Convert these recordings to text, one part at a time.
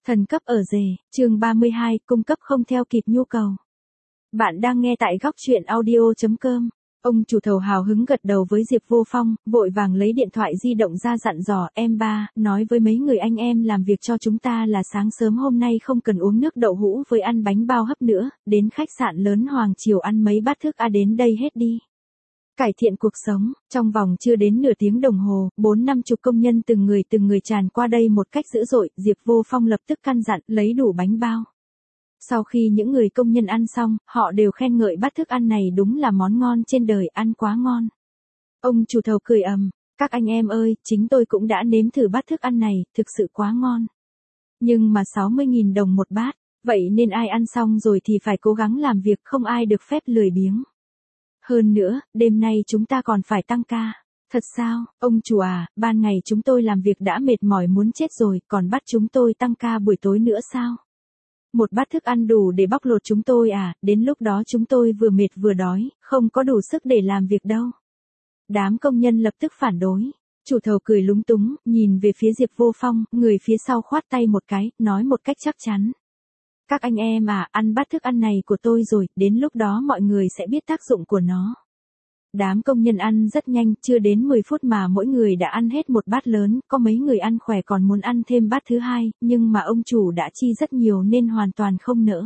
Thần cấp ở rể, chương 32, cung cấp không theo kịp nhu cầu. Bạn đang nghe tại góc truyện audio.com. Ông chủ thầu hào hứng gật đầu với Diệp Vô Phong, vội vàng lấy điện thoại di động ra dặn dò, em ba, nói với mấy người anh em làm việc cho chúng ta là sáng sớm hôm nay không cần uống nước đậu hũ với ăn bánh bao hấp nữa, đến khách sạn lớn Hoàng Triều ăn mấy bát thức đến đây hết đi. Cải thiện cuộc sống, trong vòng chưa đến nửa tiếng đồng hồ, 4-50 công nhân từng người tràn qua đây một cách dữ dội, Diệp Vô Phong lập tức căn dặn lấy đủ bánh bao. Sau khi những người công nhân ăn xong, họ đều khen ngợi bát thức ăn này đúng là món ngon trên đời, ăn quá ngon. Ông chủ thầu cười ầm, các anh em ơi, chính tôi cũng đã nếm thử bát thức ăn này, thực sự quá ngon. Nhưng mà 60.000 đồng một bát, vậy nên ai ăn xong rồi thì phải cố gắng làm việc, không ai được phép lười biếng. Hơn nữa, đêm nay chúng ta còn phải tăng ca. Thật sao, ông chủ à, ban ngày chúng tôi làm việc đã mệt mỏi muốn chết rồi, còn bắt chúng tôi tăng ca buổi tối nữa sao? Một bát thức ăn đủ để bóc lột chúng tôi à, đến lúc đó chúng tôi vừa mệt vừa đói, không có đủ sức để làm việc đâu. Đám công nhân lập tức phản đối. Chủ thầu cười lúng túng, nhìn về phía Diệp Vô Phong, người phía sau khoát tay một cái, nói một cách chắc chắn. Các anh em à, ăn bát thức ăn này của tôi rồi, đến lúc đó mọi người sẽ biết tác dụng của nó. Đám công nhân ăn rất nhanh, chưa đến 10 phút mà mỗi người đã ăn hết một bát lớn, có mấy người ăn khỏe còn muốn ăn thêm bát thứ hai, nhưng mà ông chủ đã chi rất nhiều nên hoàn toàn không nỡ.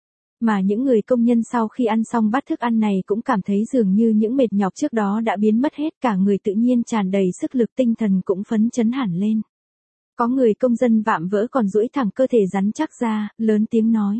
Mà những người công nhân sau khi ăn xong bát thức ăn này cũng cảm thấy dường như những mệt nhọc trước đó đã biến mất hết, cả người tự nhiên tràn đầy sức lực, tinh thần cũng phấn chấn hẳn lên. Có người công dân vạm vỡ còn duỗi thẳng cơ thể rắn chắc ra, lớn tiếng nói.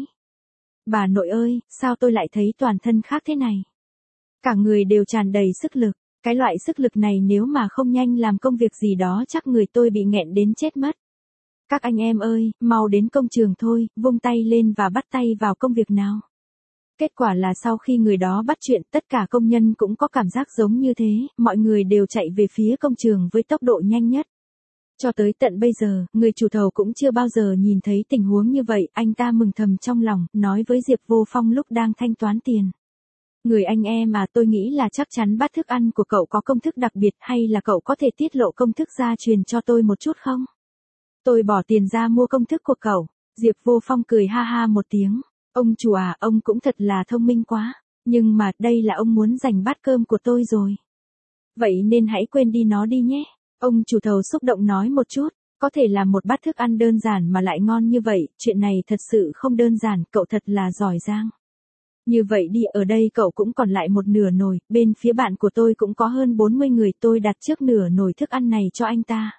Bà nội ơi, sao tôi lại thấy toàn thân khác thế này? Cả người đều tràn đầy sức lực, cái loại sức lực này nếu mà không nhanh làm công việc gì đó chắc người tôi bị nghẹn đến chết mất. Các anh em ơi, mau đến công trường thôi, vung tay lên và bắt tay vào công việc nào. Kết quả là sau khi người đó bắt chuyện, tất cả công nhân cũng có cảm giác giống như thế, mọi người đều chạy về phía công trường với tốc độ nhanh nhất. Cho tới tận bây giờ, người chủ thầu cũng chưa bao giờ nhìn thấy tình huống như vậy, anh ta mừng thầm trong lòng, nói với Diệp Vô Phong lúc đang thanh toán tiền. Người anh em mà tôi nghĩ là chắc chắn bát thức ăn của cậu có công thức đặc biệt, hay là cậu có thể tiết lộ công thức gia truyền cho tôi một chút không? Tôi bỏ tiền ra mua công thức của cậu. Diệp Vô Phong cười ha ha một tiếng. Ông chủ à, ông cũng thật là thông minh quá. Nhưng mà đây là ông muốn giành bát cơm của tôi rồi. Vậy nên hãy quên đi nó đi nhé. Ông chủ thầu xúc động nói một chút. Có thể làm một bát thức ăn đơn giản mà lại ngon như vậy, chuyện này thật sự không đơn giản, cậu thật là giỏi giang. Như vậy đi, ở đây cậu cũng còn lại một nửa nồi, bên phía bạn của tôi cũng có hơn 40 người, tôi đặt trước nửa nồi thức ăn này cho anh ta.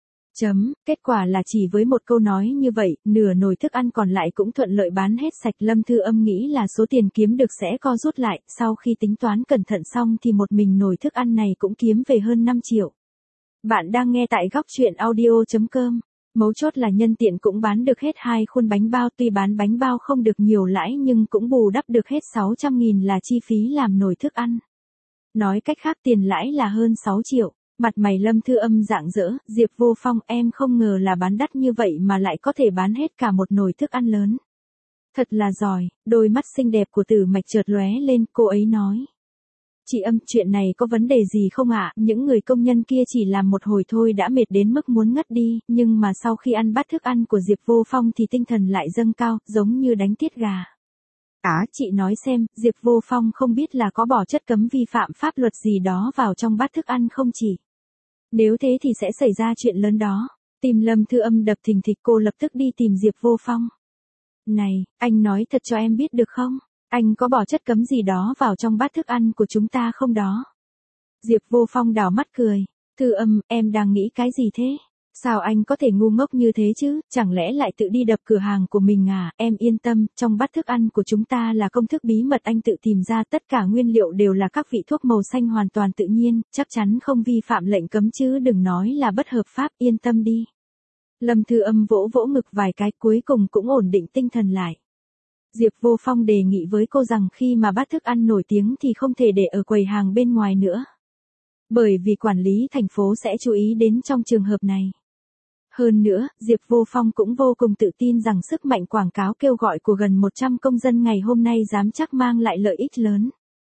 Kết quả là chỉ với một câu nói như vậy, nửa nồi thức ăn còn lại cũng thuận lợi bán hết sạch. Lâm Thư Âm nghĩ là số tiền kiếm được sẽ co rút lại, sau khi tính toán cẩn thận xong thì một mình nồi thức ăn này cũng kiếm về hơn 5 triệu. Bạn đang nghe tại góc truyện audio.com. Mấu chốt là nhân tiện cũng bán được hết 2 khuôn bánh bao, tuy bán bánh bao không được nhiều lãi nhưng cũng bù đắp được hết 600.000 là chi phí làm nồi thức ăn. Nói cách khác tiền lãi là hơn 6 triệu. Mặt mày Lâm Thư Âm rạng rỡ, Diệp Vô Phong, em không ngờ là bán đắt như vậy mà lại có thể bán hết cả một nồi thức ăn lớn. Thật là giỏi, đôi mắt xinh đẹp của Tử Mạch chợt lóe lên, cô ấy nói. Chị Âm, chuyện này có vấn đề gì không ạ? Những người công nhân kia chỉ làm một hồi thôi đã mệt đến mức muốn ngất đi, nhưng mà sau khi ăn bát thức ăn của Diệp Vô Phong thì tinh thần lại dâng cao, giống như đánh tiết gà. Chị nói xem, Diệp Vô Phong không biết là có bỏ chất cấm vi phạm pháp luật gì đó vào trong bát thức ăn không chị? Nếu thế thì sẽ xảy ra chuyện lớn đó. Tim Lâm Thư Âm đập thình thịch, cô lập tức đi tìm Diệp Vô Phong. Này, anh nói thật cho em biết được không? Anh có bỏ chất cấm gì đó vào trong bát thức ăn của chúng ta không đó? Diệp Vô Phong đảo mắt cười. Thư Âm, em đang nghĩ cái gì thế? Sao anh có thể ngu ngốc như thế chứ, chẳng lẽ lại tự đi đập cửa hàng của mình à? Em yên tâm, trong bát thức ăn của chúng ta là công thức bí mật anh tự tìm ra, tất cả nguyên liệu đều là các vị thuốc màu xanh hoàn toàn tự nhiên, chắc chắn không vi phạm lệnh cấm chứ đừng nói là bất hợp pháp, yên tâm đi. Lâm Thư Âm vỗ vỗ ngực vài cái, cuối cùng cũng ổn định tinh thần lại. Diệp Vô Phong đề nghị với cô rằng khi mà bát thức ăn nổi tiếng thì không thể để ở quầy hàng bên ngoài nữa. Bởi vì quản lý thành phố sẽ chú ý đến trong trường hợp này. Hơn nữa, Diệp Vô Phong cũng vô cùng tự tin rằng sức mạnh quảng cáo kêu gọi của gần 100 công dân ngày hôm nay dám chắc mang lại lợi ích lớn.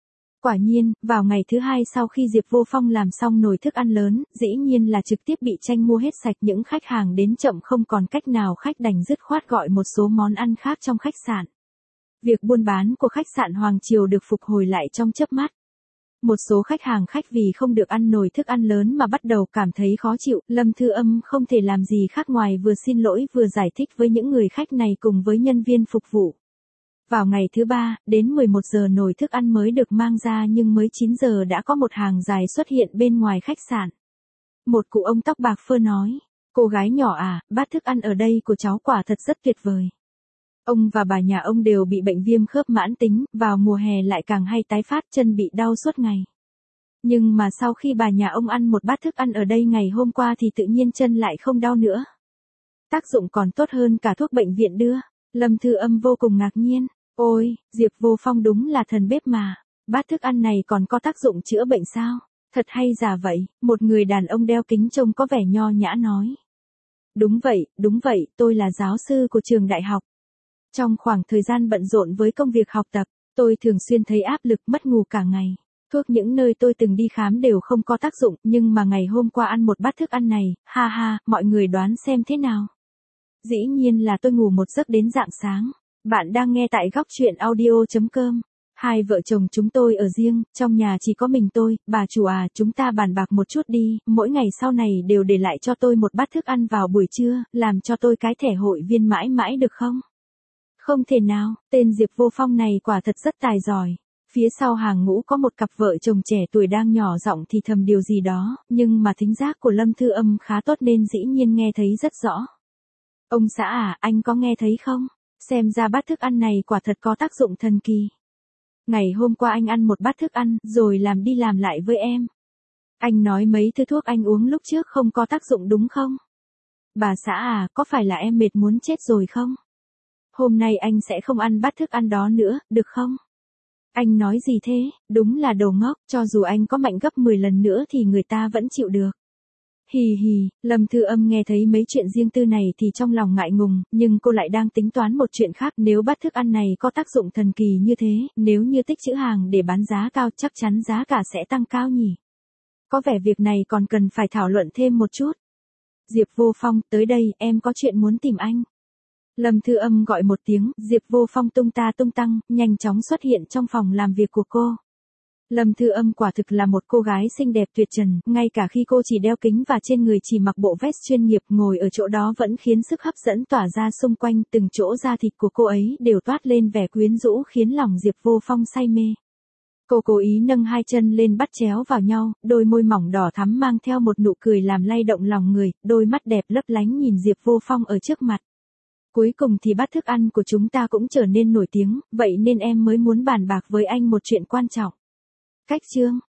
Quả nhiên, vào ngày thứ hai sau khi Diệp Vô Phong làm xong nồi thức ăn lớn, dĩ nhiên là trực tiếp bị tranh mua hết sạch, những khách hàng đến chậm không còn cách nào, khách đành dứt khoát gọi một số món ăn khác trong khách sạn. Việc buôn bán của khách sạn Hoàng Triều được phục hồi lại trong chớp mắt. Một số khách vì không được ăn nồi thức ăn lớn mà bắt đầu cảm thấy khó chịu, Lâm Thư Âm không thể làm gì khác ngoài vừa xin lỗi vừa giải thích với những người khách này cùng với nhân viên phục vụ. Vào ngày thứ ba, đến 11 giờ nồi thức ăn mới được mang ra nhưng mới 9 giờ đã có một hàng dài xuất hiện bên ngoài khách sạn. Một cụ ông tóc bạc phơ nói, cô gái nhỏ à, bát thức ăn ở đây của cháu quả thật rất tuyệt vời. Ông và bà nhà ông đều bị bệnh viêm khớp mãn tính, vào mùa hè lại càng hay tái phát, chân bị đau suốt ngày. Nhưng mà sau khi bà nhà ông ăn một bát thức ăn ở đây ngày hôm qua thì tự nhiên chân lại không đau nữa. Tác dụng còn tốt hơn cả thuốc bệnh viện đưa. Lâm Thư Âm vô cùng ngạc nhiên. Ôi, Diệp Vô Phong đúng là thần bếp mà. Bát thức ăn này còn có tác dụng chữa bệnh sao? Thật hay giả vậy, một người đàn ông đeo kính trông có vẻ nho nhã nói. Đúng vậy, tôi là giáo sư của trường đại học. Trong khoảng thời gian bận rộn với công việc học tập, tôi thường xuyên thấy áp lực, mất ngủ cả ngày. Thuốc những nơi tôi từng đi khám đều không có tác dụng, nhưng mà ngày hôm qua ăn một bát thức ăn này, ha ha, mọi người đoán xem thế nào? Dĩ nhiên là tôi ngủ một giấc đến rạng sáng. Bạn đang nghe tại góc chuyện audio.com. Hai vợ chồng chúng tôi ở riêng, trong nhà chỉ có mình tôi, bà chủ à, chúng ta bàn bạc một chút đi, mỗi ngày sau này đều để lại cho tôi một bát thức ăn vào buổi trưa, làm cho tôi cái thẻ hội viên mãi mãi được không? Không thể nào, tên Diệp Vô Phong này quả thật rất tài giỏi. Phía sau hàng ngũ có một cặp vợ chồng trẻ tuổi đang nhỏ giọng thì thầm điều gì đó, nhưng mà thính giác của Lâm Thư Âm khá tốt nên dĩ nhiên nghe thấy rất rõ. Ông xã à, anh có nghe thấy không? Xem ra bát thức ăn này quả thật có tác dụng thần kỳ. Ngày hôm qua anh ăn một bát thức ăn, rồi làm đi làm lại với em. Anh nói mấy thứ thuốc anh uống lúc trước không có tác dụng đúng không? Bà xã à, có phải là em mệt muốn chết rồi không? Hôm nay anh sẽ không ăn bát thức ăn đó nữa, được không? Anh nói gì thế, đúng là đồ ngốc, cho dù anh có mạnh gấp 10 lần nữa thì người ta vẫn chịu được. Hì hì, Lâm Thư Âm nghe thấy mấy chuyện riêng tư này thì trong lòng ngại ngùng, nhưng cô lại đang tính toán một chuyện khác, nếu bát thức ăn này có tác dụng thần kỳ như thế, nếu như tích trữ hàng để bán giá cao chắc chắn giá cả sẽ tăng cao nhỉ. Có vẻ việc này còn cần phải thảo luận thêm một chút. Diệp Vô Phong, tới đây, em có chuyện muốn tìm anh. Lâm Thư Âm gọi một tiếng, Diệp Vô Phong tung ta tung tăng, nhanh chóng xuất hiện trong phòng làm việc của cô. Lâm Thư Âm quả thực là một cô gái xinh đẹp tuyệt trần, ngay cả khi cô chỉ đeo kính và trên người chỉ mặc bộ vest chuyên nghiệp, ngồi ở chỗ đó vẫn khiến sức hấp dẫn tỏa ra xung quanh, từng chỗ da thịt của cô ấy đều toát lên vẻ quyến rũ khiến lòng Diệp Vô Phong say mê. Cô cố ý nâng hai chân lên bắt chéo vào nhau, đôi môi mỏng đỏ thắm mang theo một nụ cười làm lay động lòng người, đôi mắt đẹp lấp lánh nhìn Diệp Vô Phong ở trước mặt. Cuối cùng thì bát thức ăn của chúng ta cũng trở nên nổi tiếng, vậy nên em mới muốn bàn bạc với anh một chuyện quan trọng. Cách chương